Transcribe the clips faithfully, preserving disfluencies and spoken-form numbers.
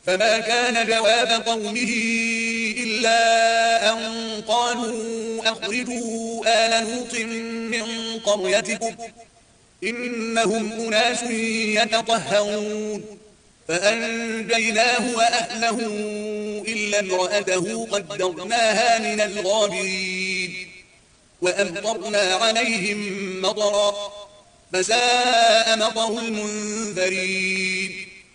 فما كان جواب قومه إلا أن قالوا أخرجوا آل لوط من قريتكم إنهم أناس يتطهرون فأنجيناه وأهله إلا امرأته قدرناها من الغابرين وأمطرنا عليهم مطرا فساء مطر المنذرين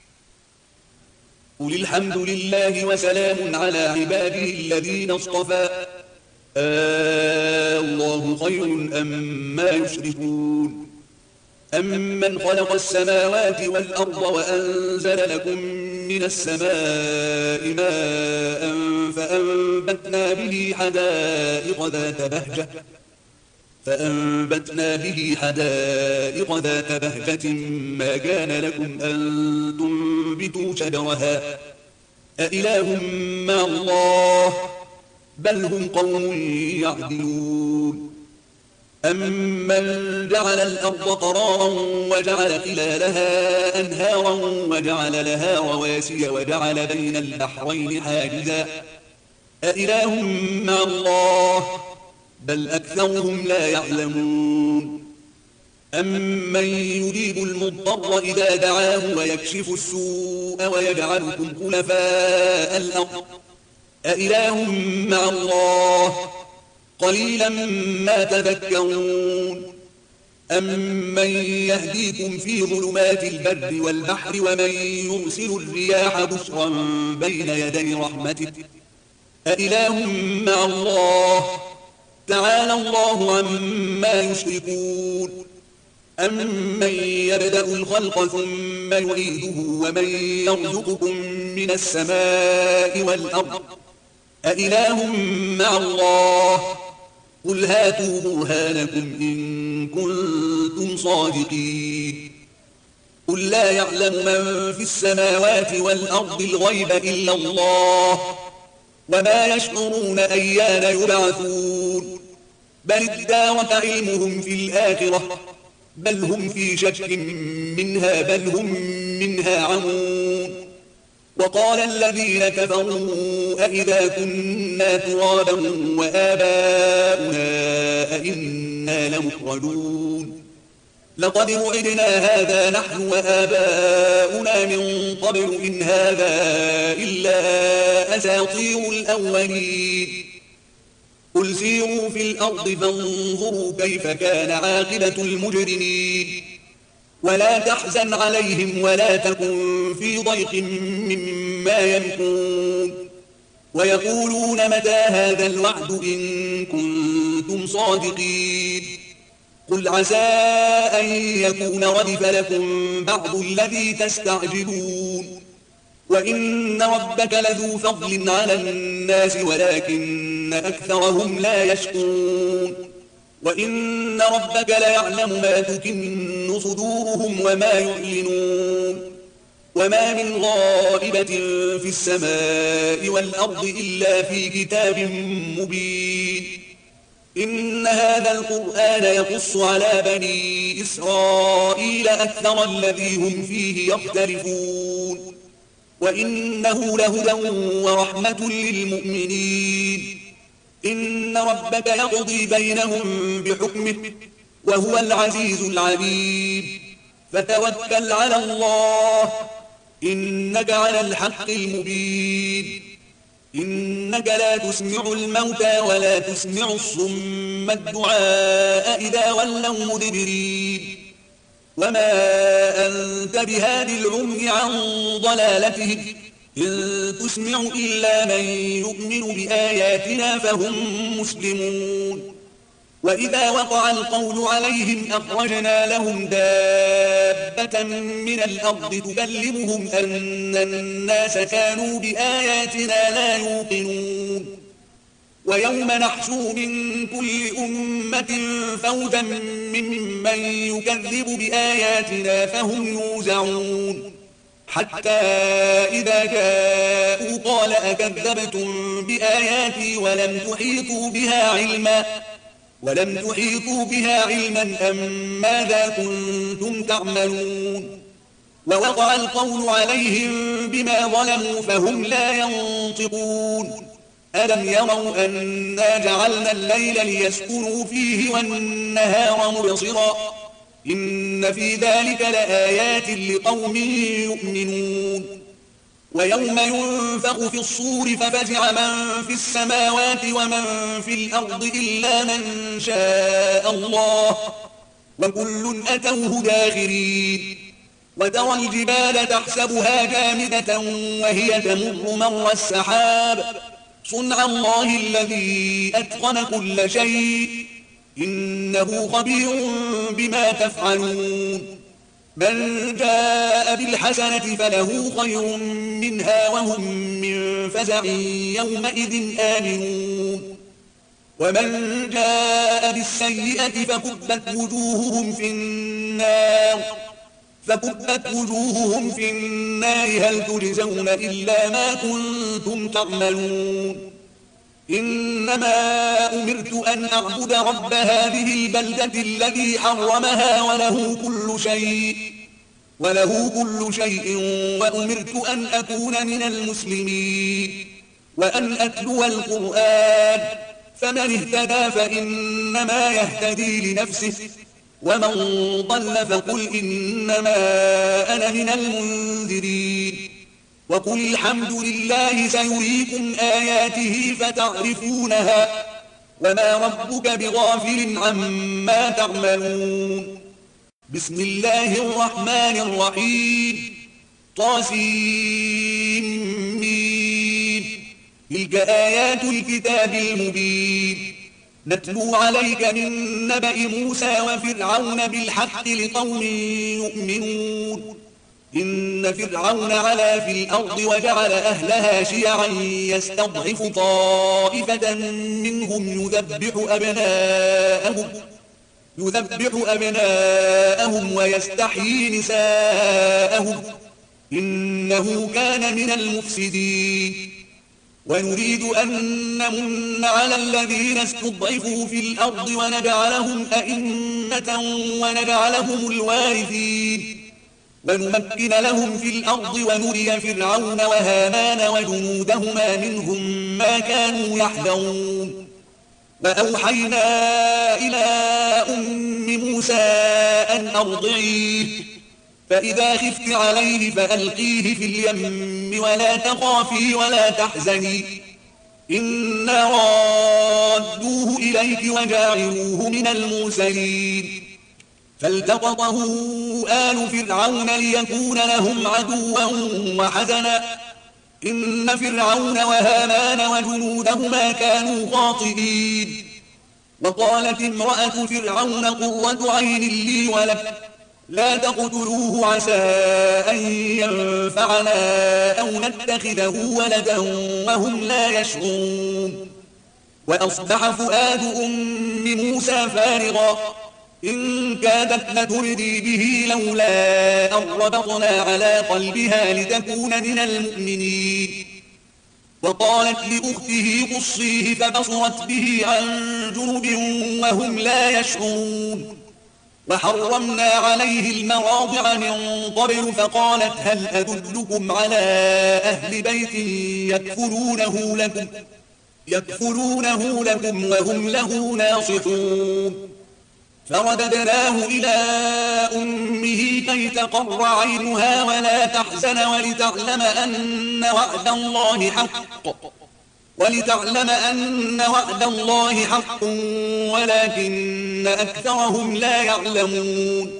قل الحمد لله وسلام على عباده الذين اصطفى آه الله خير أما يشركون أمن خلق السماوات والأرض وأنزل لكم من السماء ماء فأنبتنا به حدائق ذات بهجة فأنبتنا به حدائق ذات بهجة ما كان لكم أن تنبتوا شجرها أإله مع الله بل هم قوم يعدلون أمن جعل الأرض قرارا وجعل خلالها أنهارا وجعل لها رواسي وجعل بين البحرين حاجزا أإله مع الله بل أكثرهم لا يعلمون أمن يجيب المضطر إذا دعاه ويكشف السوء ويجعلكم خلفاء الأرض أإله مع الله قليلا ما تذكرون أمن يهديكم في ظلمات البر والبحر ومن يرسل الرياح بشرا بين يدي رحمته أإله مع الله تعالى الله عما يشركون أمن يبدأ الخلق ثم يعيده ومن يرزقكم من السماء والأرض أإله مع الله قل هاتوا برهانكم إن كنتم صادقين قل لا يعلم من في السماوات والأرض الغيب إلا الله وما يشعرون أيان يبعثون بل ادارك علمهم في الآخرة بل هم في شك منها بل هم منها عمون وقال الذين كفروا أئذا كنا ترابا وآباؤنا أئنا لمخرجون لقد وعدنا هذا نحن وآباؤنا من قبل إن هذا إلا أساطير الأولين قل سيروا في الأرض فانظروا كيف كان عاقبة المجرمين ولا تحزن عليهم ولا تكن في ضيق مما يمكرون ويقولون متى هذا الوعد إن كنتم صادقين قل عسى أن يكون ردف لكم بعض الذي تستعجلون وإن ربك لذو فضل على الناس ولكن أكثرهم لا يشكرون وإن ربك ليعلم ما تكن صدورهم وما يعلنون وما من غائبة في السماء والأرض إلا في كتاب مبين إن هذا القرآن يقص على بني إسرائيل أكثر الذي هم فيه يختلفون وإنه لهدى ورحمة للمؤمنين إن ربك يقضي بينهم بحكمه وهو العزيز العليم فتوكل على الله إنك على الحق المبين إنك لا تسمع الموتى ولا تسمع الصم الدعاء إذا ولوا مدبرين وما أنت بهادي العمي عن ضلالتهم إن تسمع إلا من يؤمن بآياتنا فهم مسلمون وإذا وقع القول عليهم أخرجنا لهم دابة من الأرض تكلمهم أن الناس كانوا بآياتنا لا يوقنون ويوم نحشر من كل أمة فوجا ممن يكذب بآياتنا فهم يوزعون حتى إذا جاءوا قال أكذبتم بآياتي ولم تحيطوا بها علما ولم تحيطوا بها علما أم ماذا كنتم تعملون ووقع القول عليهم بما ظلموا فهم لا ينطقون ألم يروا أنا جعلنا الليل ليسكنوا فيه والنهار مبصرا إن في ذلك لآيات لقوم يؤمنون ويوم ينفخ في الصور ففزع من في السماوات ومن في الأرض إلا من شاء الله وكل أتوه داخرين وترى الجبال تحسبها جامدة وهي تمر مر السحاب صنع الله الذي أتقن كل شيء إنه خبير بما تفعلون من جاء بالحسنة فله خير منها وهم من فزع يومئذ آمنون ومن جاء بالسيئة فكبت وجوههم في النار فكبت وجوههم في النار هل تجزون إلا ما كنتم تعملون إنما أمرت أن أعبد رب هذه البلدة الذي حرمها وله كل شيء وله كل شيء وأمرت أن أكون من المسلمين وأن أتلو القرآن فمن اهتدى فإنما يهتدي لنفسه ومن ضل فقل إنما أنا من المنذرين وقل الحمد لله سيريكم آياته فتعرفونها وما ربك بغافل عما تعملون بسم الله الرحمن الرحيم طاسيم تلك آيات الكتاب المبين نتلو عليك من نبأ موسى وفرعون بالحق لقوم يؤمنون إن فرعون علا في الأرض وجعل أهلها شيعا يستضعف طائفة منهم يذبح أبناءهم يذبح أبناءهم ويستحيي نساءهم إنه كان من المفسدين ونريد أن نمن على الذين استضعفوا في الأرض ونجعلهم أئمة ونجعلهم الوارثين ونمكن لهم في الأرض ونري فرعون وهامان وجنودهما منهم ما كانوا يحذرون وأوحينا إلى أم موسى أن أرضعيه فإذا خفت عليه فألقيه في اليم ولا تخافي ولا تحزني إنا رادوه إليك وجاعلوه من المرسلين فالتقطه آل فرعون ليكون لهم عدوا وحزنا إن فرعون وهامان وجنودهما كانوا خاطئين وقالت امرأة فرعون قرة عين لي ولك لا تقتلوه عسى أن ينفعنا أو نتخذه ولدا وهم لا يشعرون وأصبح فؤاد أم موسى فارغا إن كادت لتبدي به لولا أن ربطنا على قلبها لتكون من المؤمنين وقالت لأخته قصيه فبصرت به عن جنب وهم لا يشعرون وحرمنا عليه المراضع من قبل فقالت هل أدلكم على أهل بيت يكفلونه لكم, يكفلونه لكم وهم له ناصحون فرددناه إلى أمه كي تقر عينها ولا تحزن ولتعلم أن وعد الله حق ولتعلم أن وعد الله حق ولكن أكثرهم لا يعلمون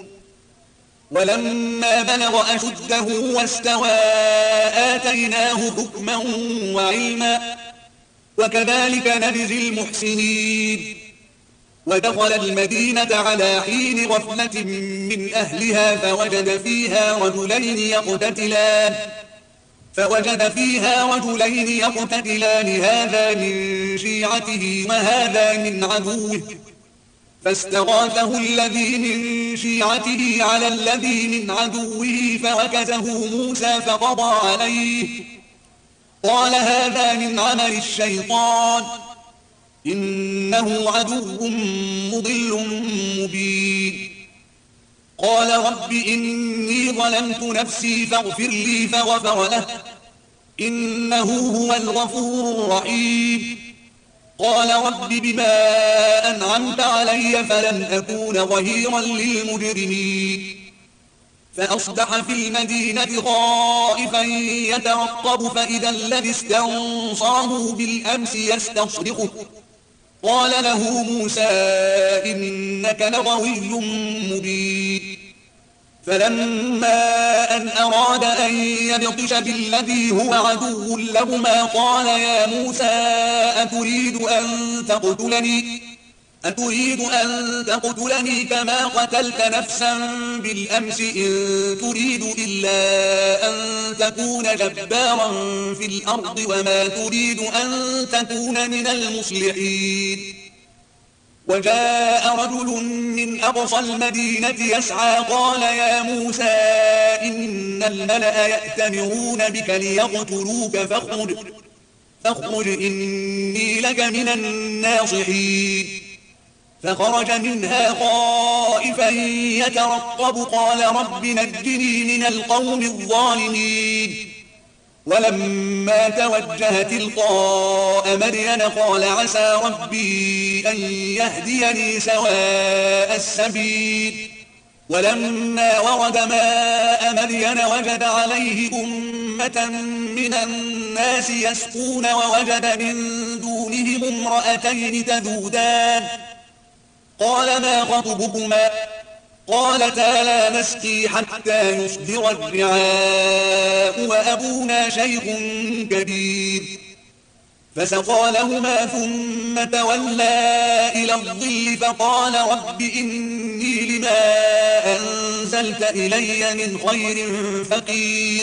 ولما بلغ أشده واستوى آتيناه حكما وعلما وكذلك نجزي المحسنين ودخل المدينة على حين غفلة من أهلها فوجد فيها رجلين يقتتلان فوجد فيها رجلين يقتتلان هذا من شيعته وهذا من عدوه فاستغاثه الذي من شيعته على الذي من عدوه فوكزه موسى فقضى عليه قال هذا من عمل الشيطان إنه عدو مضل مبين قال رب إني ظلمت نفسي فاغفر لي فغفر له إنه هو الغفور الرحيم. قال رب بما أنعمت علي فلن أكون ظهيرا للمجرمين. فأصبح في المدينة خائفا يترقب فإذا الذي استنصره بالأمس يستصرخه. قال له موسى إنك لغوي مبين. فلما أن أراد أن يبطش بالذي هو عدو لهما قال يا موسى أتريد أن تقتلني أتريد أن تقتلني كما قتلت نفسا بالأمس إن تريد إلا أن تكون جبارا في الأرض وما تريد أن تكون من المصلحين. وجاء رجل من أقصى المدينة يسعى قال يا موسى إن الملأ يأتمرون بك ليقتلوك فاخرج فاخرج إني لك من الناصحين. فخرج منها خائفا يترقب قال رب نجني من القوم الظالمين. ولما توجه تلقاء مدين قال عسى ربي أن يهديني سواء السبيل. ولما ورد ماء مدين وجد عليه أمة من الناس يسقون ووجد من دونهم امرأتين تذودان. قال ما خطبكما قالتا لا نسقي حتى يصدر الرعاء وأبونا شيخ كبير. فسقى لهما ثم تولى إلى الظل فقال رب إني لما أنزلت إلي من خير فقير.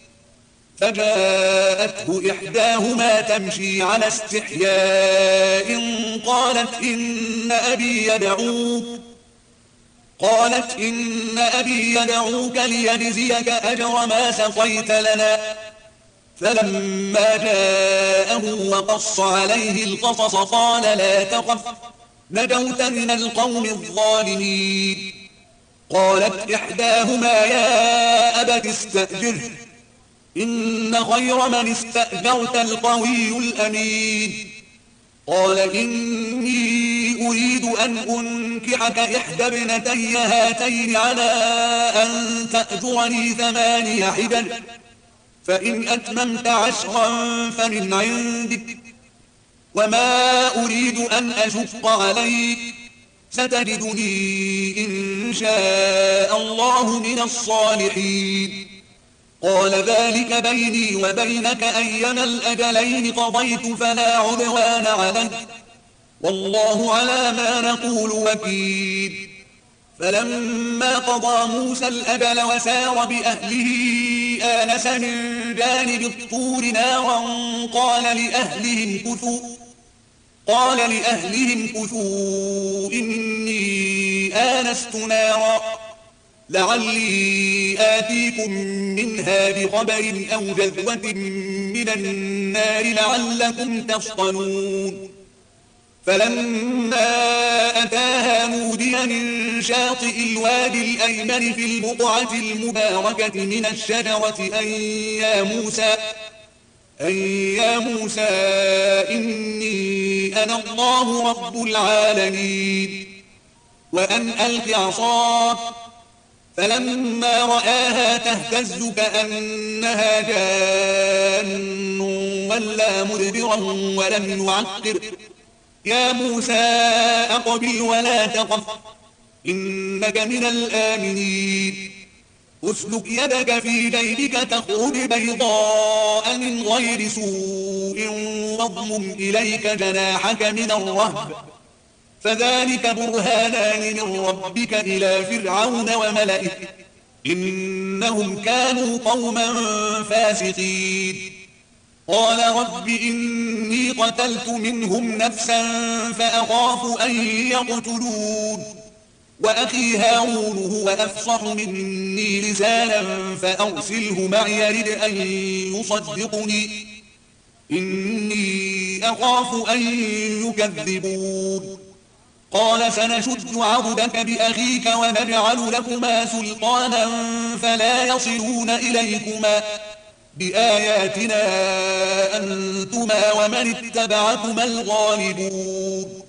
فجاءته إحداهما تمشي على استحياء قالت إن أبي يدعوك قالت إن أبي يدعوك ليجزيك أجر ما سقيت لنا. فلما جاءه وقص عليه القصص قال لا تخف نجوت من القوم الظالمين. قالت إحداهما يا أبت استأجره إن خير من استأجرت القوي الأمين. قال إني أريد أن أنكحك إحدى ابنتي هاتين على أن تأجرني ثماني حجج فإن أتممت عشرا فمن عندك وما أريد أن أشق عليك ستجدني إن شاء الله من الصالحين. قال ذلك بيني وبينك أيما الأجلين قضيت فلا عدوان علي والله على ما نقول وكيل. فلما قضى موسى الأجل وسار بأهله آنس من جانب الطور نارا قال لأهلهم كثوا قال لأهلهم كثوا إني آنست نارا لعلي آتيكم منها بخبر أو جذوة من النار لعلكم تصطلون. فلما أتاها نودي من شاطئ الوادي الأيمن في البقعة المباركة من الشجرة أن يا موسى أن يا موسى إني أنا الله رب العالمين وأن ألق عصاك. فلما رآها تهتز كأنها جان ولا مدبرا ولم يعقر يا موسى أقبل ولا تخف إنك من الآمنين. اسلك يدك في جيبك تخرج بيضاء من غير سوء واضمم إليك جناحك من الرهب فذلك برهانان من ربك إلى فرعون وملئه إنهم كانوا قوما فاسقين. قال رب إني قتلت منهم نفسا فأخاف أن يقتلون وأخي هارون هو أفصح مني لسانا فأرسله معي يرد أن يصدقني إني أخاف أن يكذبون. قال سنشد عضدك بأخيك ونجعل لكما سلطانا فلا يصلون إليكما بآياتنا أنتما ومن اتبعكما الغالبون.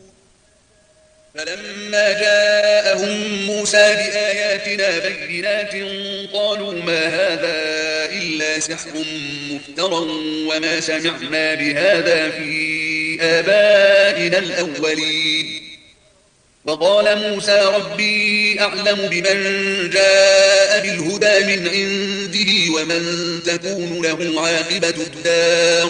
فلما جاءهم موسى بآياتنا بينات قالوا ما هذا إلا سحر مفترى وما سمعنا بهذا في آبائنا الأولين. وقال موسى ربي أعلم بمن جاء بالهدى من عنده ومن تكون له عاقبة الدار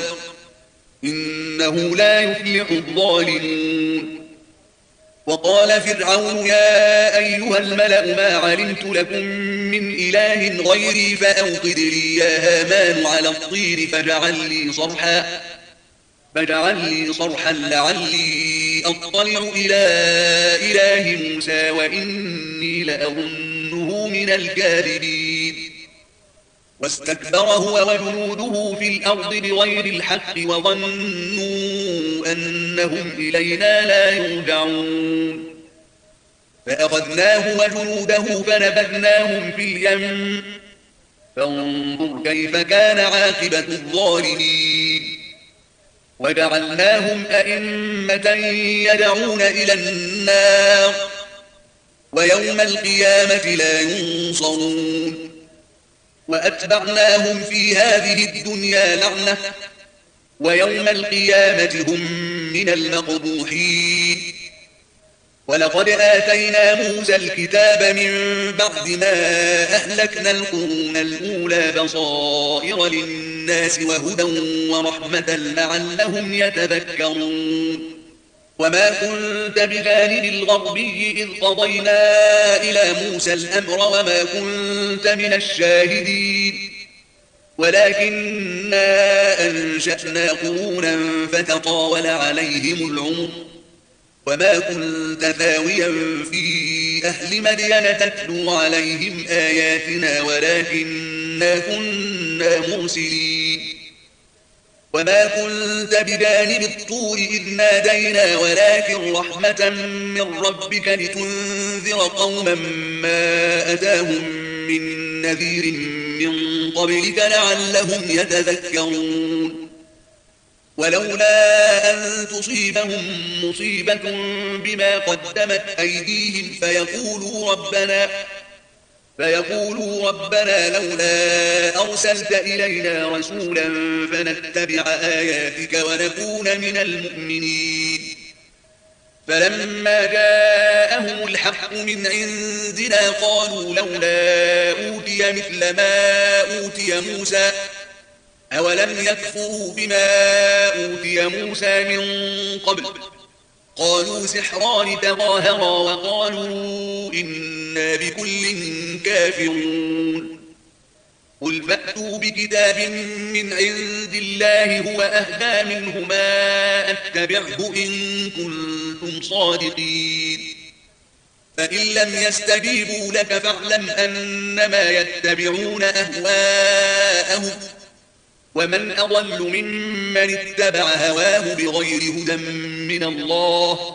إنه لا يفلح الظالمون. وقال فرعون يا أيها الملأ ما علمت لكم من إله غيري فأوقد لي يا هامان على الطين فاجعل لي صرحا فاجعل لي صرحا لعلي أطلع إلى إله موسى وإني لأظنه من الكاذبين. واستكبر هو وجنوده في الأرض بغير الحق وظنوا أنهم إلينا لا يرجعون. فأخذناه وجنوده فنبذناهم في اليم فانظر كيف كان عاقبة الظالمين. وجعلناهم أئمة يدعون إلى النار ويوم القيامة لا ينصرون. وأتبعناهم في هذه الدنيا لعنة ويوم القيامة هم من المقبوحين. ولقد آتينا موسى الكتاب من بعد ما أهلكنا القرون الأولى بصائر للناس وهدى ورحمة لعلهم يتذكرون. وما كنت بجانب الغربي إذ قضينا إلى موسى الأمر وما كنت من الشاهدين ولكننا أنشأنا قرونا فتطاول عليهم العمر وما كنت ثاويا في أهل مدين تتلو عليهم آياتنا ولكننا كنا مرسلين. وما كنت بجانب الطور إذ نادينا ولكن رحمة من ربك لتنذر قوما ما أتاهم من نذير من قبلك لعلهم يتذكرون. ولولا أن تصيبهم مصيبة بما قدمت أيديهم فيقولوا ربنا فيقولوا ربنا لولا أرسلت إلينا رسولا فنتبع آياتك ونكون من المؤمنين. فلما جاءهم الحق من عندنا قالوا لولا أوتي مثل ما أوتي موسى أولم يكفروا بما أوتي موسى من قبل قالوا سحران تظاهرا وقالوا إنا بكل كافرون. قل فأتوا بكتاب من عند الله هو أهدى منهما أتبعه إن كنتم صادقين. فإن لم يستجيبوا لك فاعلم أنما يتبعون أهواءهم ومن أضل ممن اتبع هواه بغير هدى من الله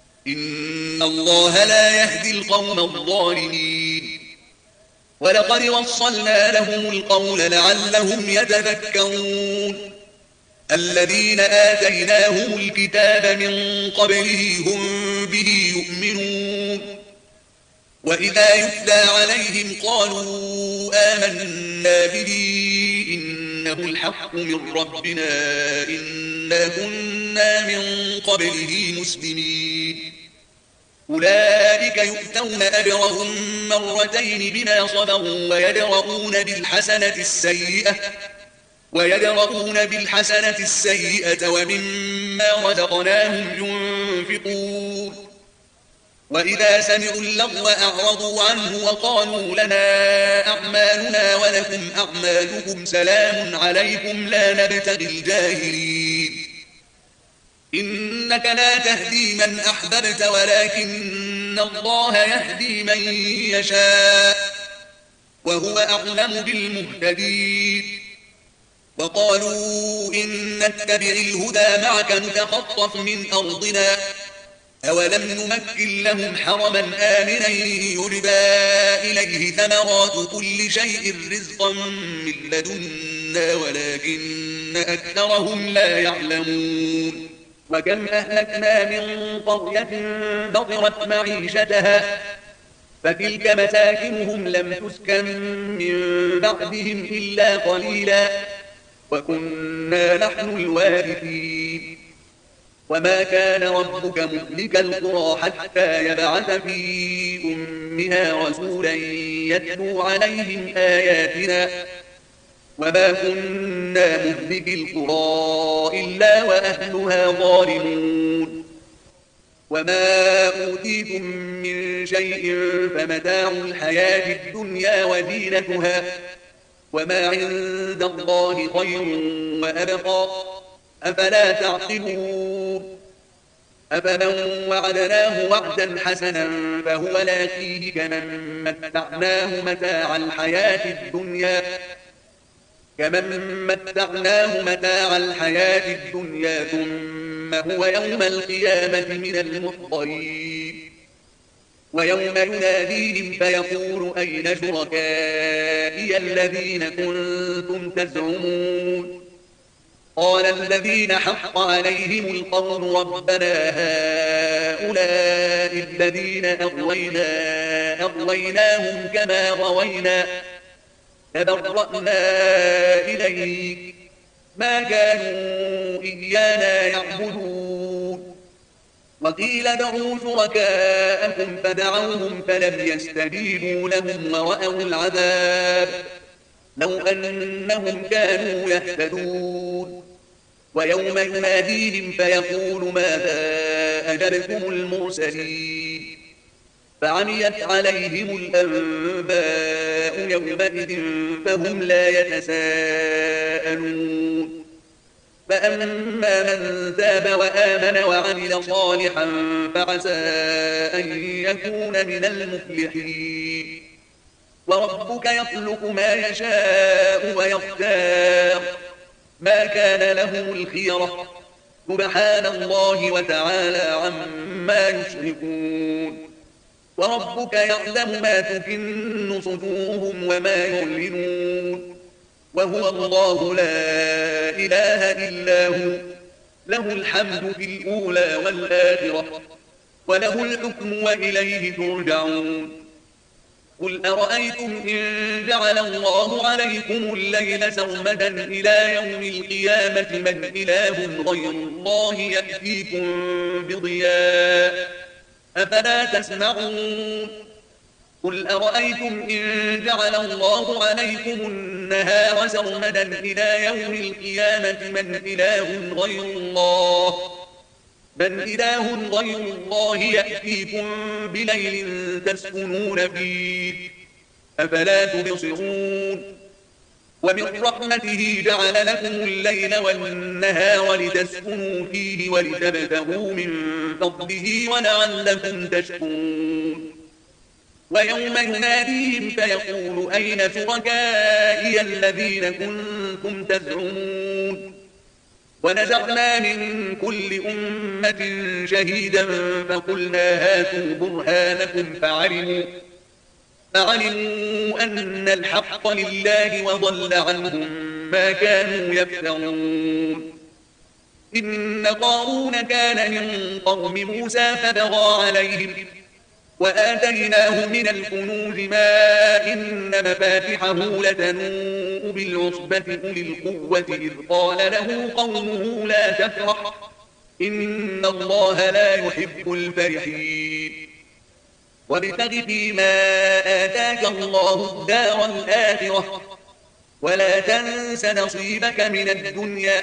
إن الله لا يهدي القوم الظالمين. ولقد وصلنا لهم القول لعلهم يتذكرون. الذين آتيناهم الكتاب من قبله هم به يؤمنون. وإذا يتلى عليهم قالوا آمنا به إنه الحق من ربنا إنا كنا من قبله مسلمين. أولئك يؤتون أجرهم مرتين بما صبروا ويدرؤون بالحسنة السيئة ويدرؤون بالحسنة السيئة ومما رزقناهم ينفقون. وإذا سمعوا اللغو أعرضوا عنه وقالوا لنا أعمالنا ولكم أعمالكم سلام عليكم لا نبتغي الجاهلين. إنك لا تهدي من أحببت ولكن الله يهدي من يشاء وهو أعلم بالمهتدين. وقالوا إن نتبع الهدى معك نتخطف من أرضنا أولم نمكن لهم حرما آمنا يجبى إليه ثمرات كل شيء رزقا من لدنا ولكن أكثرهم لا يعلمون وكم أهلكنا من قرية بطرت معيشتها فتلك مساكنهم لم تسكن من بعدهم إلا قليلا وكنا نحن الوارثين وما كان ربك مهلك القرى حتى يبعث في أمها رسولا يتلو عليهم آياتنا وما كنا مهلك القرى إلا وأهلها ظالمون وما أوتيتم من شيء فمتاع الحياة الدنيا وزينتها وما عند الله خير وأبقى أفلا تعقلون أفمن وعدناه وعدا حسنا فهو لاقيه كمن متعناه متاع الحياة الدنيا كمن متعناه متاع الحياة الدنيا ثم هو يوم القيامة من المحضرين ويوم يناديهم فيقول أين شركائي الذين كنتم تزعمون قال الذين حق عليهم القول ربنا هؤلاء الذين أغوينا أغويناهم كما غوينا تبرأنا إليك ما كانوا إيانا يعبدون وقيل ادعوا شركاءكم فدعوهم فلم يستجيبوا لهم ورأوا العذاب لو أنهم كانوا يهتدون ويوم يناديهم فيقول ماذا أجبتم المرسلين فعميت عليهم الأنباء يومئذ فهم لا يتساءلون فأما من تاب وآمن وعمل صالحا فعسى أن يكون من المفلحين وربك يخلق ما يشاء ويختار ما كان لهم الخيرة سبحان الله وتعالى عما يشركون وربك يعلم ما تكن صدورهم وما يعلنون وهو الله لا إله إلا هو له الحمد في الأولى والآخرة وله الحكم وإليه ترجعون قل أرأيتم إن جعل الله عليكم الليل سرمدا إلى يوم القيامة من إله غير الله يأتيكم بضياء أفلا تسمعون قل أرأيتم إن جعل الله عليكم النهار سرمدا إلى يوم القيامة من إله غير الله من إله غير الله يأتيكم بليل تسكنون فيه أفلا تبصرون ومن رحمته جعل لكم الليل والنهار لتسكنوا فيه ولتبتغوا من فضله ولعلكم تشكرون ويوم يناديهم فيقول أين شركائي الذين كنتم تزعمون ونزعنا من كل أمة شهيدا فقلنا هاتوا برهانكم فعلموا, فعلموا أن الحق لله وضل عنهم ما كانوا يفترون إن قارون كان من قوم موسى فبغى عليهم وآتيناه من الكنوز ما إن مفاتحه لتنوء بالعصبة أولي القوة إذ قال له قومه لا تفرح إن الله لا يحب الفرحين وابتغ فيما آتاك الله الدار الآخرة ولا تنس نصيبك من الدنيا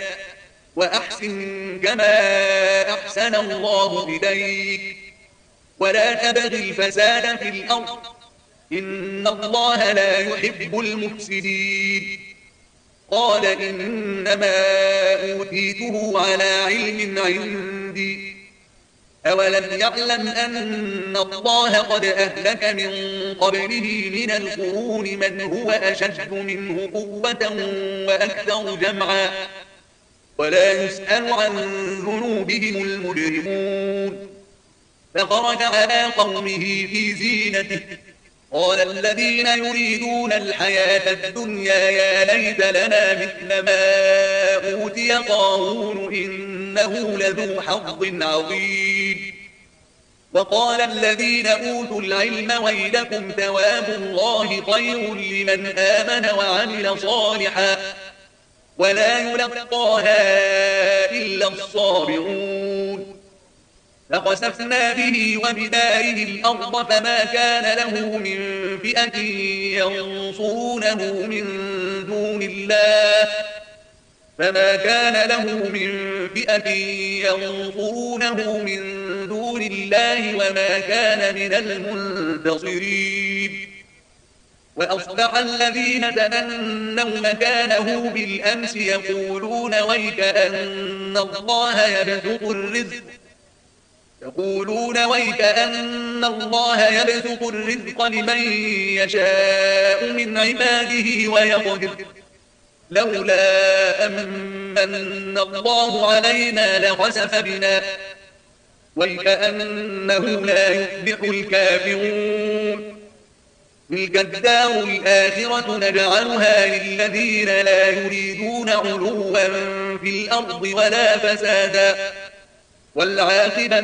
وأحسن كما أحسن الله إليك ولا تبغ الفساد في الأرض إن الله لا يحب المفسدين قال إنما أوتيته على علم عندي أولم يعلم أن الله قد أهلك من قبله من القرون من هو أشد منه قوة وأكثر جمعا ولا يسأل عن ذنوبهم المجرمون فخرج على قومه في زينته قال الذين يريدون الحياة الدنيا يا ليت لنا مثل ما أوتي قارون إنه لذو حظ عظيم وقال الذين أوتوا العلم ويلكم ثواب الله خير لمن آمن وعمل صالحا ولا يلقاها إلا الصابرون فخسفنا به وبداره الأرض فما كان له من فئة ينصرونه من دون الله فما كان له من فئة ينصرونه من دون الله وما كان من المنتصرين وأصبح الذين تمنوا مكانه بالأمس يقولون ويك أن الله يبسط الرزق يقولون ويك أن الله يبسط الرزق لمن يشاء من عباده ويقدر لولا أمن الله علينا لخسف بنا ويكأنه لا يفلح الكافرون تلك الدار الآخرة نجعلها للذين لا يريدون علوا في الأرض ولا فسادا والعاقبة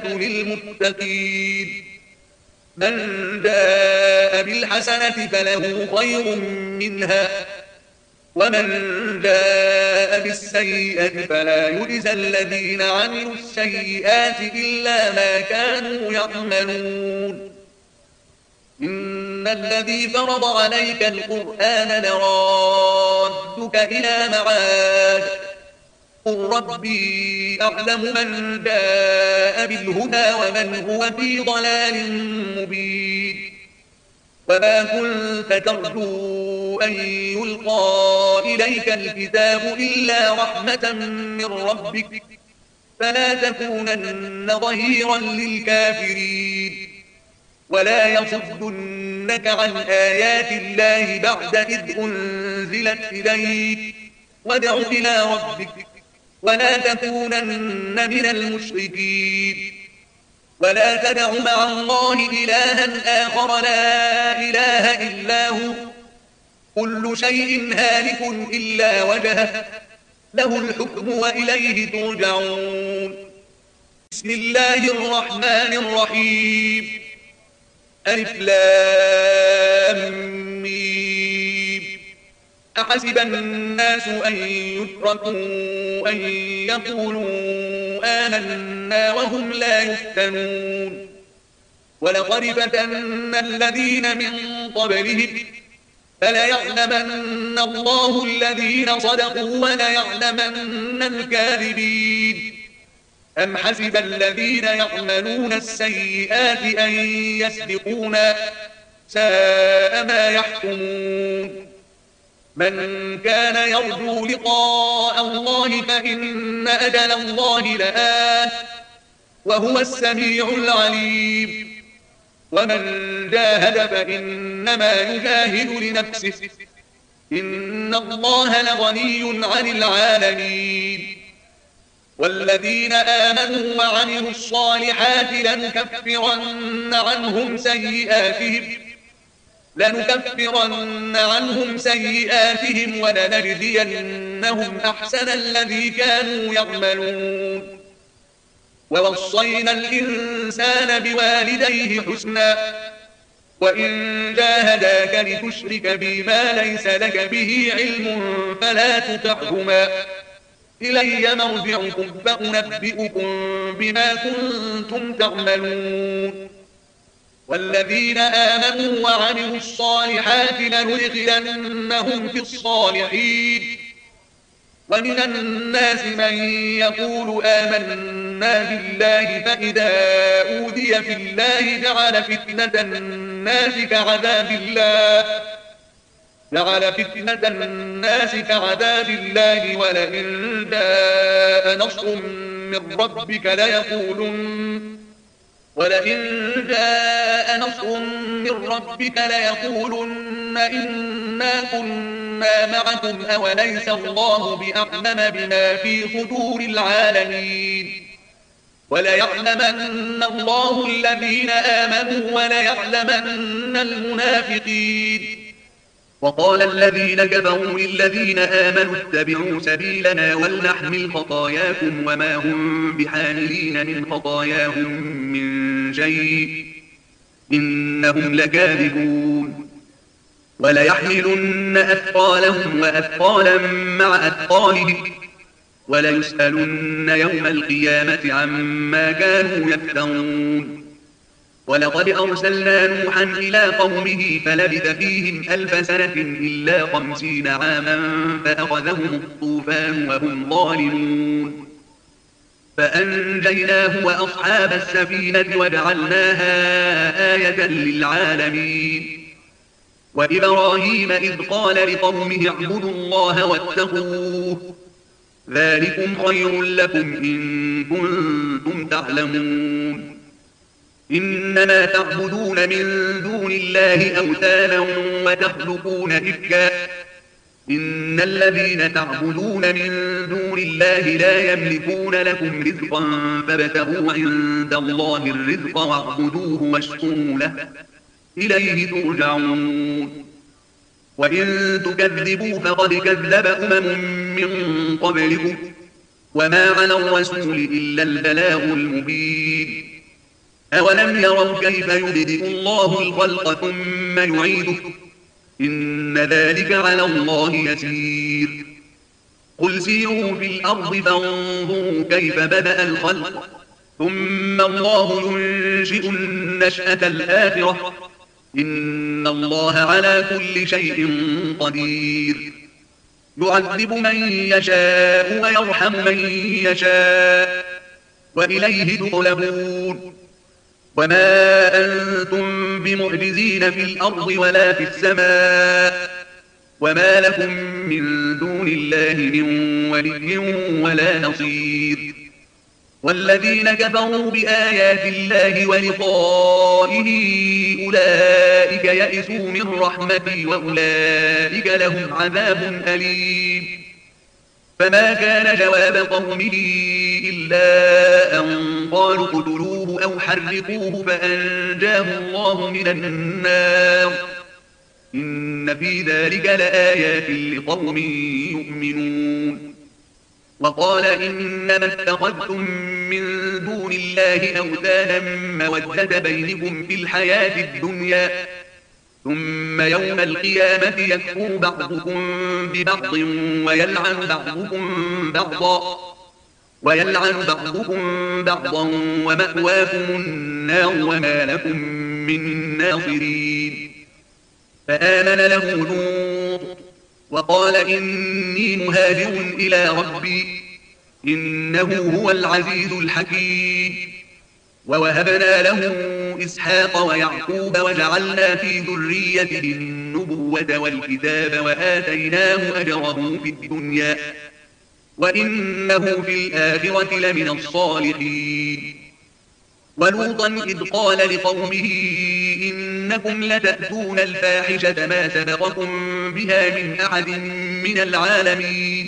للمتقين من جاء بالحسنة فله خير منها ومن جاء بالسيئة فلا يجزى الذين عملوا السيئات إلا ما كانوا يعملون إن الذي فرض عليك القرآن لرادك إلى معاد قل ربي أعلم من جاء بالهدى ومن هو في ضلال مبين وما كنت ترجو أن يلقى إليك الكتاب إلا رحمة من ربك فلا تكونن ظهيرا للكافرين ولا يصدنك عن آيات الله بعد إذ أنزلت إليك وادع إلى ربك ولا تكونن من المشركين ولا تدع مع الله إلها آخر لا إله إلا هو كل شيء هالك إلا وجهه له الحكم وإليه ترجعون بسم الله الرحمن الرحيم ألف لام ميم أحسب الناس أن يتركوا أن يقولوا آمنا وهم لا يفتنون ولقد فتنا الذين من قبلهم فليعلمن الله الذين صدقوا وليعلمن الكاذبين أم حسب الذين يعملون السيئات أن يسبقونا ساء ما يحكمون من كان يرجو لقاء الله فإن أجل الله لآت وهو السميع العليم ومن جاهد فإنما يجاهد لنفسه إن الله لغني عن العالمين والذين آمنوا وعملوا الصالحات لنكفرن عنهم سيئاتهم لنكفرن عنهم سيئاتهم ولنجزينهم أحسن الذي كانوا يعملون ووصينا الإنسان بوالديه حسنا وإن جاهداك لتشرك بما ليس لك به علم فلا تطعهما إلي مرجعكم فأنبئكم بما كنتم تعملون والذين آمنوا وعملوا الصالحات لندخلنهم في الصالحين ومن الناس من يقول آمنا بالله فإذا أوذي في الله جعل فتنة الناس كعذاب الله جعل فتنة الناس كعذاب الله ولئن جاء نصر من ربك ليقولن ولئن جاء نصر من ربك ليقولن إنا كنا معكم أوليس الله بأعلم بما في صدور العالمين وليعلمن الله الذين آمنوا وليعلمن المنافقين. وقال الذين كفروا للذين آمنوا اتبعوا سبيلنا ولنحمل خطاياكم وما هم بحاملين من خطاياهم من شيء إنهم لكاذبون. وليحملن أثقالهم وأثقالا مع أثقالهم وليسألن يوم القيامة عما كانوا يفترون. ولقد أرسلنا نوحا إلى قومه فلبث فيهم ألف سنة إلا خمسين عاما فأخذهم الطوفان وهم ظالمون فأنجيناه وأصحاب السفينة وجعلناها آية للعالمين. وإبراهيم إذ قال لقومه اعبدوا الله واتقوه ذلكم خير لكم إن كنتم تعلمون. إنما تعبدون من دون الله أوثانا وتخلقون إفكا إن الذين تعبدون من دون الله لا يملكون لكم رزقا فابتغوا عند الله الرزق واعبدوه واشكروا له إليه ترجعون. وإن تكذبوا فقد كذب أمم من قبلكم وما على الرسول إلا البلاغ المبين. أولم يروا كيف يبدئ الله الخلق ثم يعيده إن ذلك على الله يسير. قل سيروا في الأرض فانظروا كيف بدأ الخلق ثم الله ينشئ النشأة الآخرة إن الله على كل شيء قدير. يعذب من يشاء ويرحم من يشاء وإليه تقلبون. وما أنتم بمعجزين في الأرض ولا في السماء وما لكم من دون الله من ولي ولا نصير. والذين كفروا بآيات الله ولقائه أولئك يئسوا من رحمتي وأولئك لهم عذاب أليم. فما كان جواب قومه إلا أن قالوا اقتلوه أو حرقوه فأنجاه الله من النار إن في ذلك لآيات لقوم يؤمنون. وقال إنما اتخذتم من دون الله أوثانا مودة بينكم في الحياة الدنيا ثم يوم القيامة يكفر بعضكم ببعض ويلعن بعضكم بعضا ويلعن بعضكم بعضا ومأواكم النار وما لكم من ناصرين. فآمن له لوط وقال إني مهاجر إلى ربي إنه هو العزيز الحكيم. ووهبنا له إسحاق ويعقوب وجعلنا في ذريته النبوة والكتاب وآتيناه أجره في الدنيا وإنه في الآخرة لمن الصالحين. ولوطا إذ قال لقومه إنكم لتأتون الفاحشة ما سبقكم بها من أحد من العالمين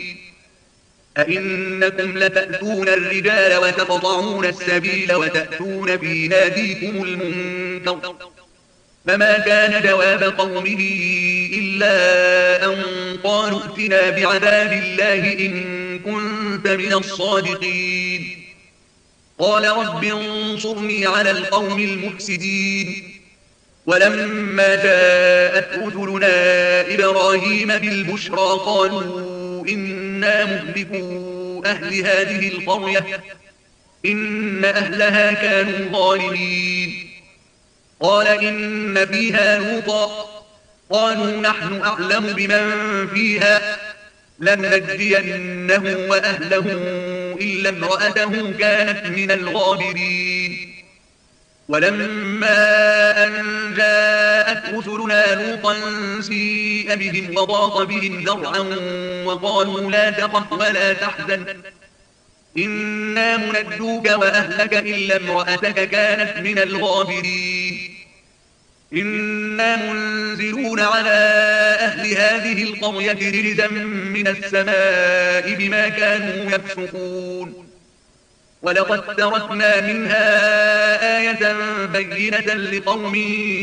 أئنكم لتأتون الرجال وتقطعون السبيل وتأتون في ناديكم المنكر. فما كان جواب قومه إلا أن قالوا ائتنا بعذاب الله إن كنت من الصادقين. قال رب انصرني على القوم المفسدين. ولما جاءت رسلنا إبراهيم بالبشرى قالوا إنا مهلكو أهل هذه القرية إن أهلها كانوا ظالمين. قال إن فيها لوطا قالوا نحن أعلم بمن فيها لننجينه وأهله إلا امرأته كانت من الغابرين. ولما أن جاءت رسلنا لوطا سيء بهم وضاق بهم ذرعا وقالوا لا تخف ولا تحزن إنا منجوك وأهلك إلا امرأتك كانت من الغابرين. إنا منزلون على أهل هذه القرية رجزا من السماء بما كانوا يفسقون. ولقد تركنا منها آية بينة لقوم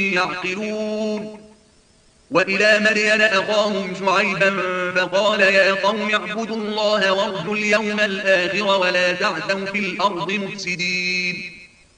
يعقلون وإلى مدين أخاهم شعيبا فقال يا قوم اعبدوا الله وارجوا اليوم الآخر ولا تعثوا في الأرض مفسدين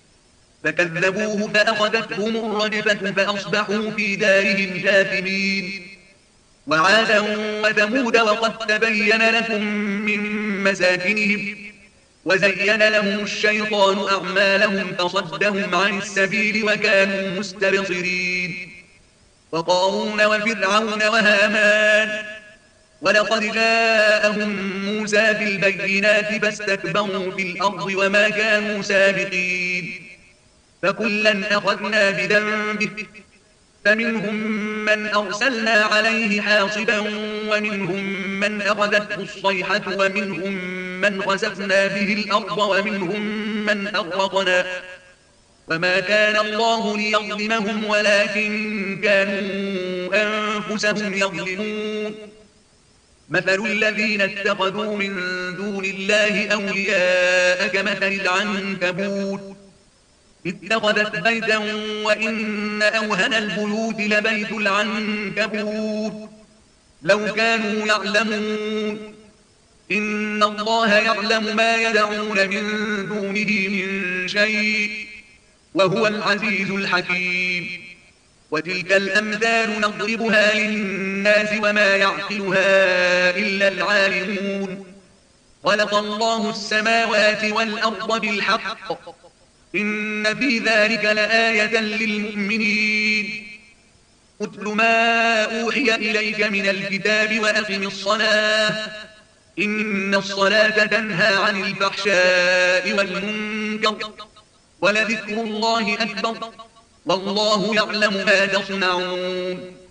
فكذبوه فأخذتهم الرجفة فأصبحوا في دارهم جاثمين وعادا وثمود وقد تبين لكم من مساكنهم وزين لهم الشيطان أعمالهم فصدهم عن السبيل وكانوا مستبصرين وقارون وفرعون وهامان ولقد جاءهم موسى بالبينات فاستكبروا في الأرض وما كانوا سابقين فكلا أخذنا بذنبه فمنهم من أرسلنا عليه حاصبا ومنهم من أخذته الصيحة ومنهم من خسفنا به الأرض ومنهم من أغرقنا وما كان الله ليظلمهم ولكن كانوا أنفسهم يظلمون مثل الذين اتخذوا من دون الله أولياء كمثل العنكبوت اتخذت بيتا وإن أوهن البيوت لبيت العنكبوت لو كانوا يعلمون إن الله يعلم ما يدعون من دونه من شيء وهو العزيز الحكيم وتلك الأمثال نضربها للناس وما يعقلها إلا العالمون خلق الله السماوات والأرض بالحق إن في ذلك لآية للمؤمنين اتل ما أوحي إليك من الكتاب وأقم الصلاة إن الصلاة تنهى عن الفحشاء والمنكر ولذكر الله أكبر والله يعلم ما تصنعون